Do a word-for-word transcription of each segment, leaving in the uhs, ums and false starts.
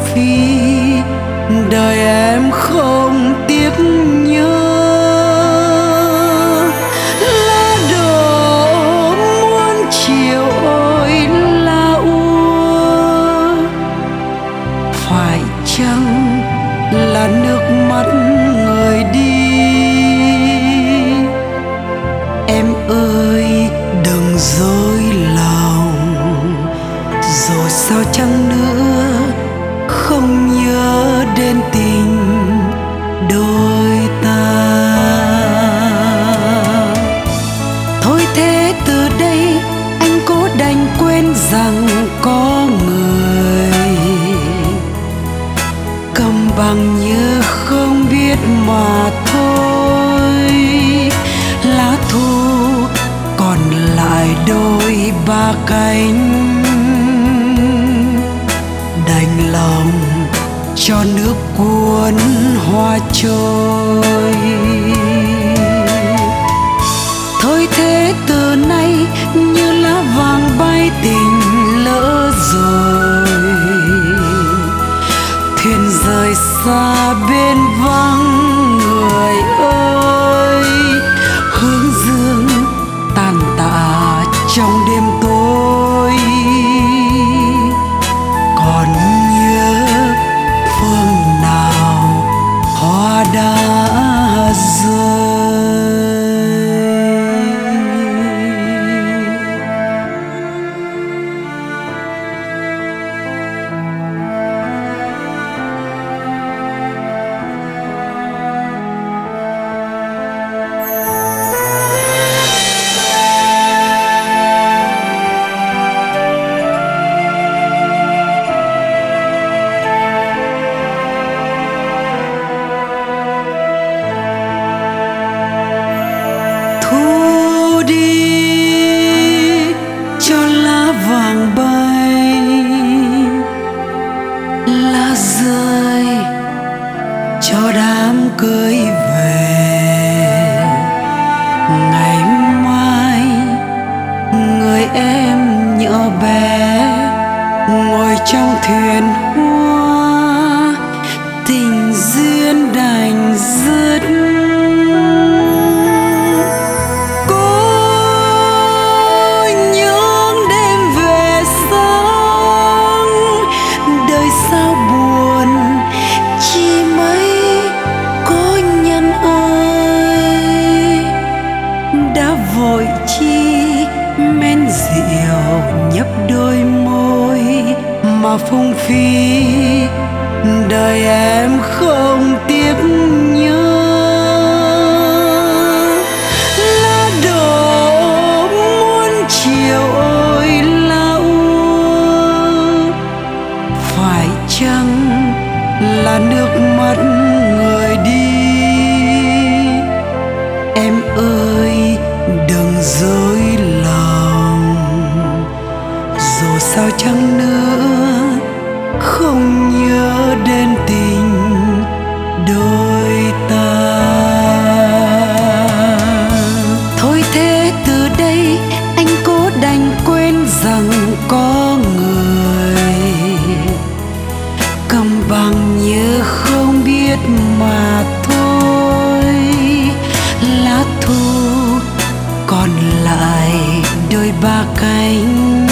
phí, đời em không tiếc nhớ. Lá đổ muôn chiều ôi lá úa, phải chăng là nước mắt người đi? Em ơi đừng dối lòng, rồi sao chăng nữa không nhớ đến tình đôi ta. Thôi thế từ đây anh cố đành quên rằng có người, cầm bằng như không biết mà thôi. Lá thu còn lại đôi ba cánh, đành lòng cho nước cuốn hoa trôi. Thôi thế từ nay như lá vàng bay tình lỡ rồi, thuyền rời xa bên vắng người ơi. Hướng dương tàn tạ trong đêm tối, còn nhớ phương nào hoa đã rơi. Vàng bay lá rơi cho đám cưới về. Ngày mai người em nhỏ bé ngồi trong thuyền hoa, tình duyên đành dứt. Vội chi men rượu nhấp đôi môi mà phung phí, đời em không tiếc nhớ. Lá đổ muôn chiều ôi lá úa, phải chăng là nước mắt người đi? Em ơi đừng dối lòng, dù sao chăng nữa không nhớ đến tình đôi ta. Thôi thế từ đây anh cố đành quên rằng có người, cầm bằng như không biết mà thôi. Lá thu còn lại đôi ba cánh,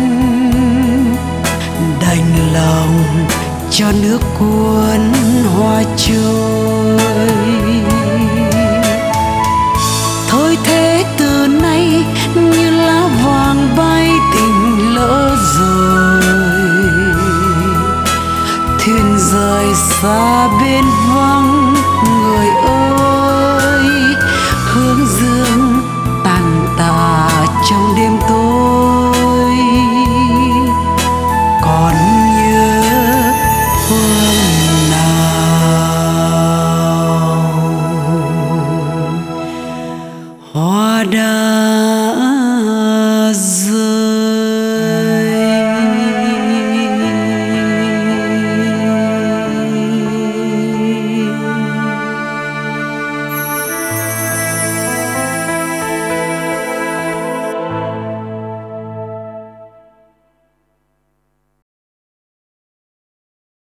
đành lòng cho nước cuốn hoa trôi. Thôi thế từ nay như lá vàng bay tình lỡ rồi, thuyền rời xa bên vắng người ơi. Hướng dương tàn tạ trong đêm tối, còn nhớ phương nào hoa đã